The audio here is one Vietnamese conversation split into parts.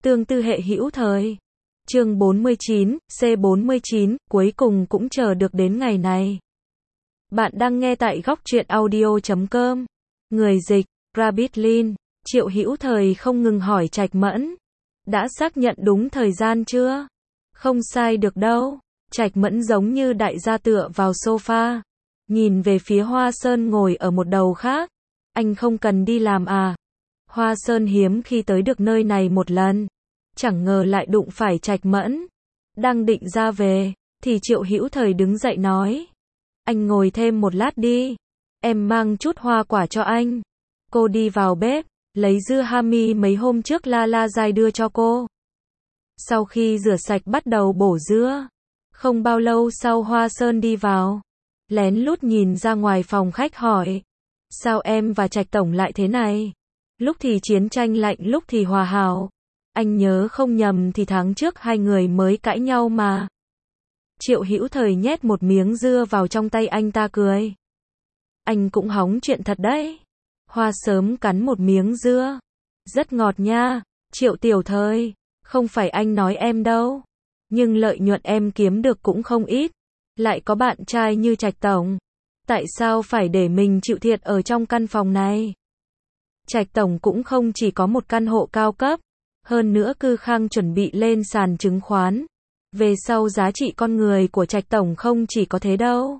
Tương tư hệ hữu thời. Chương 49, C49, cuối cùng cũng chờ được đến ngày này. Bạn đang nghe tại góc truyện audio.com. Người dịch, Rabbit Lin. Triệu Hữu Thời không ngừng hỏi Trạch Mẫn. Đã xác nhận đúng thời gian chưa? Không sai được đâu. Trạch Mẫn giống như đại gia tựa vào sofa. Nhìn về phía Hoa Sơn ngồi ở một đầu khác. Anh không cần đi làm à? Hoa Sơn hiếm khi tới được nơi này một lần. Chẳng ngờ lại đụng phải Trạch Mẫn. Đang định ra về, thì Triệu Hữu Thời đứng dậy nói. Anh ngồi thêm một lát đi. Em mang chút hoa quả cho anh. Cô đi vào bếp, lấy dưa hami mấy hôm trước La La Giai đưa cho cô. Sau khi rửa sạch bắt đầu bổ dưa. Không bao lâu sau Hoa Sơn đi vào. Lén lút nhìn ra ngoài phòng khách hỏi. Sao em và Trạch Tổng lại thế này? Lúc thì chiến tranh lạnh lúc thì hòa hảo. Anh nhớ không nhầm thì tháng trước hai người mới cãi nhau mà. Triệu Hữu Thời nhét một miếng dưa vào trong tay anh ta cười. Anh cũng hóng chuyện thật đấy. Hoa Sớm cắn một miếng dưa. Rất ngọt nha. Triệu Tiểu Thời, không phải anh nói em đâu. Nhưng lợi nhuận em kiếm được cũng không ít. Lại có bạn trai như Trạch Tổng. Tại sao phải để mình chịu thiệt ở trong căn phòng này? Trạch Tổng cũng không chỉ có một căn hộ cao cấp. Hơn nữa Cư Khang chuẩn bị lên sàn chứng khoán. Về sau giá trị con người của Trạch Tổng không chỉ có thế đâu.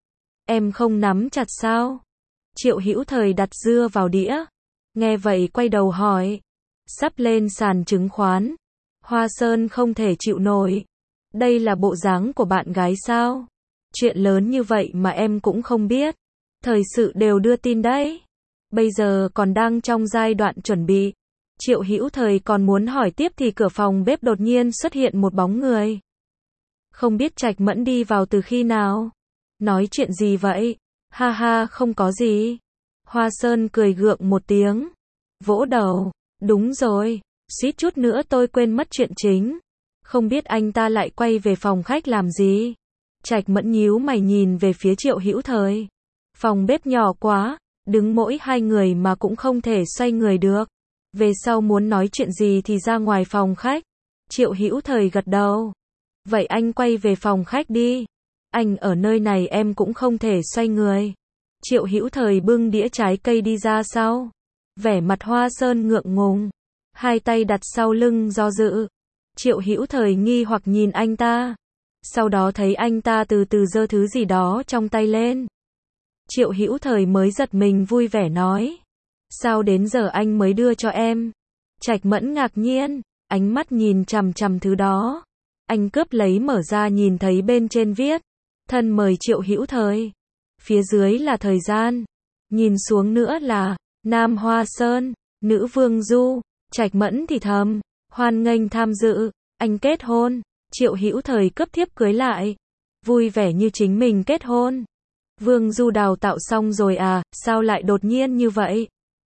Em không nắm chặt sao? Triệu Hữu Thời đặt dưa vào đĩa. Nghe vậy quay đầu hỏi. Sắp lên sàn chứng khoán. Hoa Sơn không thể chịu nổi. Đây là bộ dáng của bạn gái sao? Chuyện lớn như vậy mà em cũng không biết. Thời sự đều đưa tin đấy. Bây giờ còn đang trong giai đoạn chuẩn bị. Triệu Hữu Thời còn muốn hỏi tiếp thì cửa phòng bếp đột nhiên xuất hiện một bóng người. Không biết Trạch Mẫn đi vào từ khi nào? Nói chuyện gì vậy? Ha ha, không có gì. Hoa Sơn cười gượng một tiếng. Vỗ đầu. Đúng rồi. Suýt chút nữa tôi quên mất chuyện chính. Không biết anh ta lại quay về phòng khách làm gì? Trạch Mẫn nhíu mày nhìn về phía Triệu Hữu Thời. Phòng bếp nhỏ quá. Đứng mỗi hai người mà cũng không thể xoay người được. Về sau muốn nói chuyện gì thì ra ngoài phòng khách. Triệu Hữu Thời gật đầu. Vậy anh quay về phòng khách đi. Anh ở nơi này em cũng không thể xoay người. Triệu Hữu Thời bưng đĩa trái cây đi ra sau. Vẻ mặt Hoa Sơn ngượng ngùng. Hai tay đặt sau lưng do dự. Triệu Hữu Thời nghi hoặc nhìn anh ta. Sau đó thấy anh ta từ từ giơ thứ gì đó trong tay lên. Triệu Hữu Thời mới giật mình vui vẻ nói. Sao đến giờ anh mới đưa cho em? Trạch Mẫn ngạc nhiên, ánh mắt nhìn chằm chằm thứ đó. Anh cướp lấy mở ra nhìn thấy bên trên viết. Thân mời Triệu Hữu Thời. Phía dưới là thời gian. Nhìn xuống nữa là Nam Hoa Sơn, Nữ Vương Du. Trạch Mẫn thì thầm. Hoan nghênh tham dự. Anh kết hôn. Triệu Hữu Thời cấp thiếp cưới lại. Vui vẻ như chính mình kết hôn. Vương Du đào tạo xong rồi à? Sao lại đột nhiên như vậy?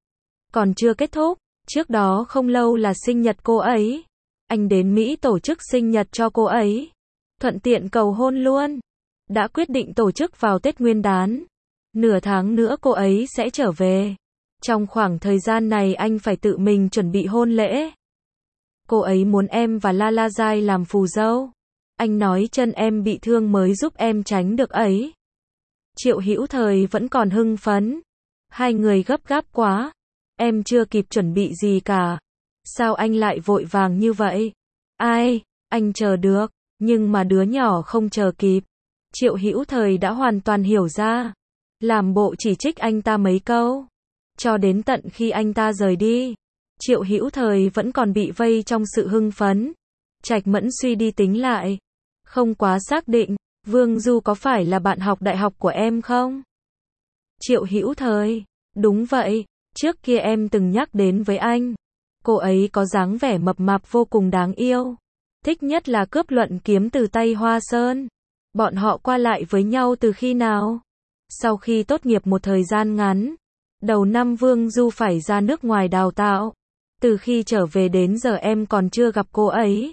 Còn chưa kết thúc. Trước đó không lâu là sinh nhật cô ấy. Anh đến Mỹ tổ chức sinh nhật cho cô ấy. Thuận tiện cầu hôn luôn. Đã quyết định tổ chức vào Tết Nguyên đán. Nửa tháng nữa cô ấy sẽ trở về. Trong khoảng thời gian này anh phải tự mình chuẩn bị hôn lễ. Cô ấy muốn em và La La Giai làm phù dâu. Anh nói chân em bị thương mới giúp em tránh được ấy. Triệu Hữu Thời vẫn còn hưng phấn. Hai người gấp gáp quá. Em chưa kịp chuẩn bị gì cả. Sao anh lại vội vàng như vậy? Ai, anh chờ được, nhưng mà đứa nhỏ không chờ kịp. Triệu Hữu Thời đã hoàn toàn hiểu ra. Làm bộ chỉ trích anh ta mấy câu. Cho đến tận khi anh ta rời đi. Triệu Hữu Thời vẫn còn bị vây trong sự hưng phấn. Trạch Mẫn suy đi tính lại. Không quá xác định, Vương Du có phải là bạn học đại học của em không? Triệu Hữu Thời, đúng vậy. Trước kia em từng nhắc đến với anh. Cô ấy có dáng vẻ mập mạp vô cùng đáng yêu. Thích nhất là cướp luận kiếm từ tay Hoa Sơn. Bọn họ qua lại với nhau từ khi nào? Sau khi tốt nghiệp một thời gian ngắn. Đầu năm Vương Du phải ra nước ngoài đào tạo. Từ khi trở về đến giờ em còn chưa gặp cô ấy.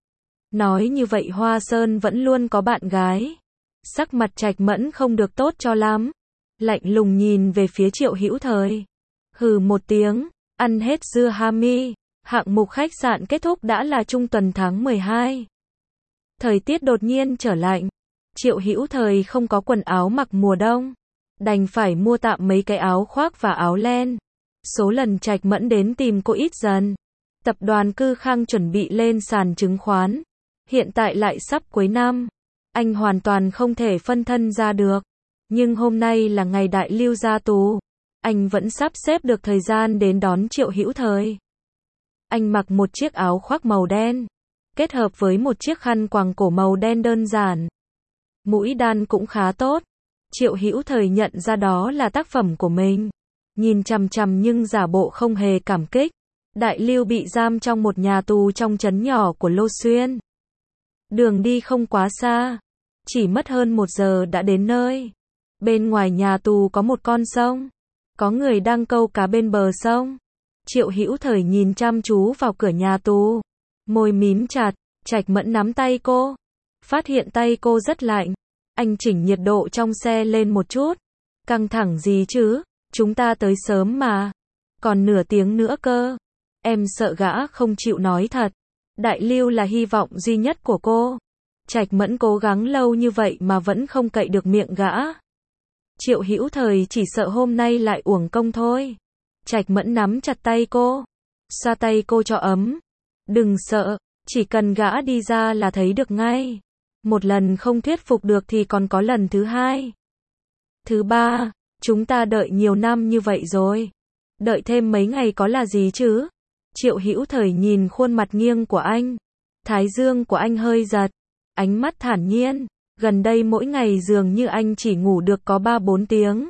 Nói như vậy Hoa Sơn vẫn luôn có bạn gái. Sắc mặt Trạch Mẫn không được tốt cho lắm. Lạnh lùng nhìn về phía Triệu Hữu Thời. Hừ một tiếng, ăn hết dưa hami. Hạng mục khách sạn kết thúc đã là trung tuần tháng 12. Thời tiết đột nhiên trở lạnh. Triệu Hữu Thời không có quần áo mặc mùa đông, đành phải mua tạm mấy cái áo khoác và áo len. Số lần Trạch Mẫn đến tìm cô ít dần. Tập đoàn Cư Khang chuẩn bị lên sàn chứng khoán. Hiện tại lại sắp cuối năm. Anh hoàn toàn không thể phân thân ra được. Nhưng hôm nay là ngày Đại Lưu ra tù. Anh vẫn sắp xếp được thời gian đến đón Triệu Hữu Thời. Anh mặc một chiếc áo khoác màu đen, kết hợp với một chiếc khăn quàng cổ màu đen đơn giản. Mũi đan cũng khá tốt. Triệu Hữu Thời nhận ra đó là tác phẩm của mình. Nhìn chằm chằm nhưng giả bộ không hề cảm kích. Đại Lưu bị giam trong một nhà tù trong trấn nhỏ của Lô Xuyên. Đường đi không quá xa, chỉ mất hơn 1 giờ đã đến nơi. Bên ngoài nhà tù có một con sông, có người đang câu cá bên bờ sông. Triệu Hữu Thời nhìn chăm chú vào cửa nhà tù, môi mím chặt. Trạch Mẫn nắm tay cô, phát hiện tay cô rất lạnh. Anh chỉnh nhiệt độ trong xe lên một chút. Căng thẳng gì chứ, chúng ta tới sớm mà, còn nửa tiếng nữa cơ. Em sợ gã không chịu nói thật. Đại Lưu là hy vọng duy nhất của cô. Trạch Mẫn cố gắng lâu như vậy mà vẫn không cậy được miệng gã. Triệu Hữu Thời chỉ sợ hôm nay lại uổng công thôi. Trạch Mẫn nắm chặt tay cô, xoa tay cô cho ấm. Đừng sợ, chỉ cần gã đi ra là thấy được ngay. Một lần không thuyết phục được thì còn có lần thứ hai, thứ ba. Chúng ta đợi nhiều năm như vậy rồi, đợi thêm mấy ngày có là gì chứ? Triệu Hữu Thời nhìn khuôn mặt nghiêng của anh, thái dương của anh hơi giật, ánh mắt thản nhiên. Gần đây mỗi ngày dường như anh chỉ ngủ được có 3-4 tiếng.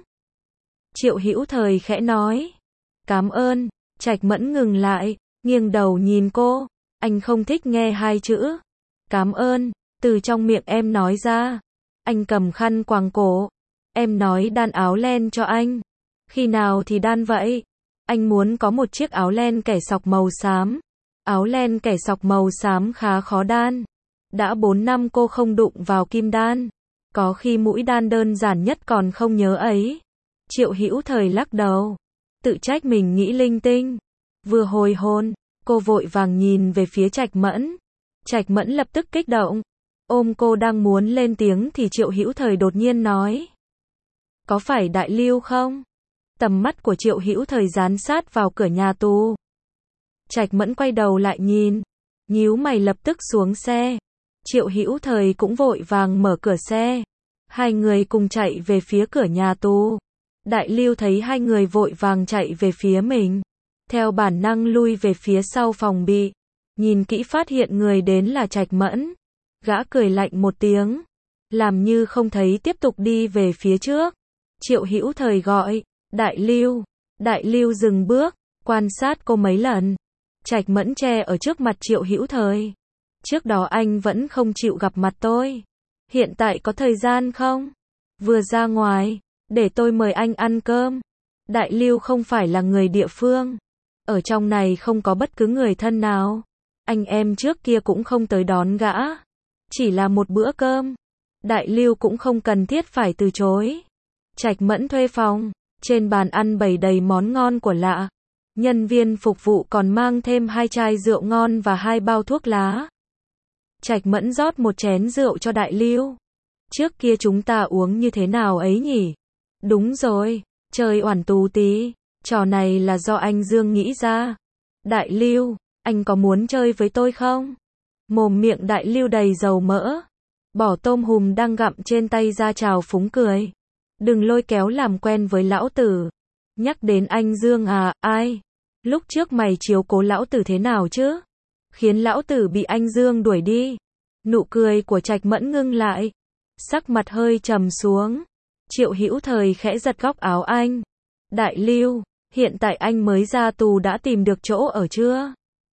Triệu Hữu Thời khẽ nói, cảm ơn. Trạch Mẫn ngừng lại, nghiêng đầu nhìn cô. Anh không thích nghe hai chữ cảm ơn từ trong miệng em nói ra. Anh cầm khăn quàng cổ. Em nói đan áo len cho anh. Khi nào thì đan vậy? Anh muốn có một chiếc áo len kẻ sọc màu xám. Áo len kẻ sọc màu xám khá khó đan. Đã 4 năm cô không đụng vào kim đan. Có khi mũi đan đơn giản nhất còn không nhớ ấy. Triệu Hữu Thời lắc đầu, tự trách mình nghĩ linh tinh. Vừa hồi hôn, cô vội vàng nhìn về phía Trạch Mẫn. Trạch Mẫn lập tức kích động, ôm cô đang muốn lên tiếng thì Triệu Hữu Thời đột nhiên nói, có phải Đại Lưu không? Tầm mắt của Triệu Hữu Thời dán sát vào cửa nhà tù. Trạch Mẫn quay đầu lại nhìn, nhíu mày lập tức xuống xe. Triệu Hữu Thời cũng vội vàng mở cửa xe. Hai người cùng chạy về phía cửa nhà tù. Đại Lưu thấy hai người vội vàng chạy về phía mình, theo bản năng lui về phía sau phòng bị. Nhìn kỹ phát hiện người đến là Trạch Mẫn. Gã cười lạnh một tiếng, làm như không thấy tiếp tục đi về phía trước. Triệu Hữu Thời gọi, Đại Lưu. Đại Lưu dừng bước, quan sát cô mấy lần. Trạch Mẫn che ở trước mặt Triệu Hữu Thời. Trước đó anh vẫn không chịu gặp mặt tôi. Hiện tại có thời gian không? Vừa ra ngoài, để tôi mời anh ăn cơm. Đại Lưu không phải là người địa phương. Ở trong này không có bất cứ người thân nào. Anh em trước kia cũng không tới đón gã. Chỉ là một bữa cơm. Đại Lưu cũng không cần thiết phải từ chối. Trạch Mẫn thuê phòng. Trên bàn ăn bày đầy món ngon của lạ. Nhân viên phục vụ còn mang thêm 2 chai rượu ngon và 2 bao thuốc lá. Trạch Mẫn rót một chén rượu cho Đại Lưu. Trước kia chúng ta uống như thế nào ấy nhỉ? Đúng rồi, chơi oản tù tí. Trò này là do anh Dương nghĩ ra. Đại Lưu, anh có muốn chơi với tôi không? Mồm miệng Đại Lưu đầy dầu mỡ. Bỏ tôm hùm đang gặm trên tay ra trào phúng cười. Đừng lôi kéo làm quen với lão tử. Nhắc đến anh Dương à, ai? Lúc trước mày chiếu cố lão tử thế nào chứ? Khiến lão tử bị anh Dương đuổi đi. Nụ cười của Trạch Mẫn ngưng lại. Sắc mặt hơi trầm xuống. Triệu Hữu Thời khẽ giật góc áo anh. Đại Lưu, hiện tại anh mới ra tù đã tìm được chỗ ở chưa?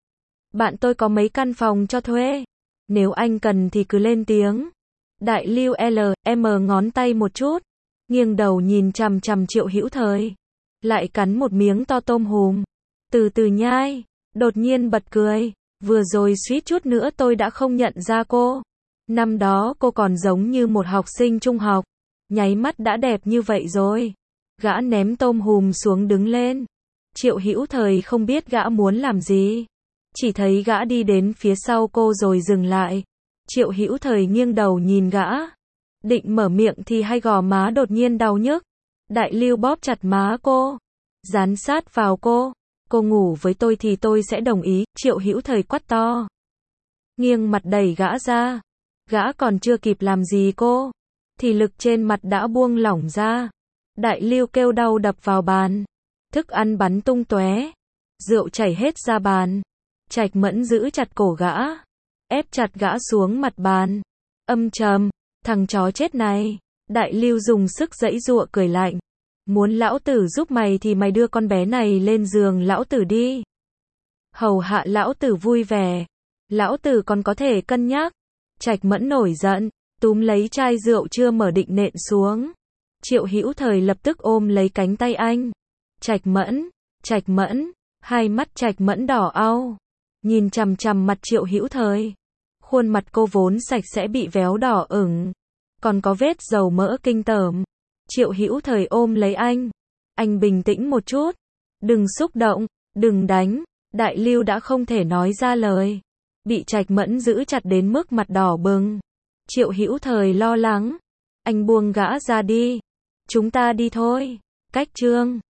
Bạn tôi có mấy căn phòng cho thuê. Nếu anh cần thì cứ lên tiếng. Đại Lưu LM ngón tay một chút. Nghiêng đầu nhìn chằm chằm Triệu Hữu Thời. Lại cắn một miếng to tôm hùm. Từ từ nhai. Đột nhiên bật cười. Vừa rồi suýt chút nữa tôi đã không nhận ra cô. Năm đó cô còn giống như một học sinh trung học. Nháy mắt đã đẹp như vậy rồi. Gã ném tôm hùm xuống đứng lên. Triệu Hữu Thời không biết gã muốn làm gì. Chỉ thấy gã đi đến phía sau cô rồi dừng lại. Triệu Hữu Thời nghiêng đầu nhìn gã. Định mở miệng thì hai gò má đột nhiên đau nhức. Đại Lưu bóp chặt má cô. Dán sát vào cô. Cô ngủ với tôi thì tôi sẽ đồng ý, Triệu Hữu Thời quát to. Nghiêng mặt đẩy gã ra. Gã còn chưa kịp làm gì cô, thì lực trên mặt đã buông lỏng ra. Đại Lưu kêu đau đập vào bàn. Thức ăn bắn tung tóe. Rượu chảy hết ra bàn. Trạch Mẫn giữ chặt cổ gã. Ép chặt gã xuống mặt bàn. Âm trầm, thằng chó chết này. Đại Lưu dùng sức giãy giụa cười lạnh. Muốn lão tử giúp mày thì mày đưa con bé này lên giường lão tử đi. Hầu hạ lão tử vui vẻ. Lão tử còn có thể cân nhắc. Trạch Mẫn nổi giận, túm lấy chai rượu chưa mở định nện xuống. Triệu Hữu Thời lập tức ôm lấy cánh tay anh. Trạch Mẫn, hai mắt Trạch Mẫn đỏ au, nhìn chằm chằm mặt Triệu Hữu Thời. Khuôn mặt cô vốn sạch sẽ bị véo đỏ ửng, còn có vết dầu mỡ kinh tởm. Triệu Hữu Thời ôm lấy anh bình tĩnh một chút, đừng xúc động, đừng đánh. Đại Lưu đã không thể nói ra lời, bị Trạch Mẫn giữ chặt đến mức mặt đỏ bừng. Triệu Hữu Thời lo lắng, anh buông gã ra đi, chúng ta đi thôi. Cách chương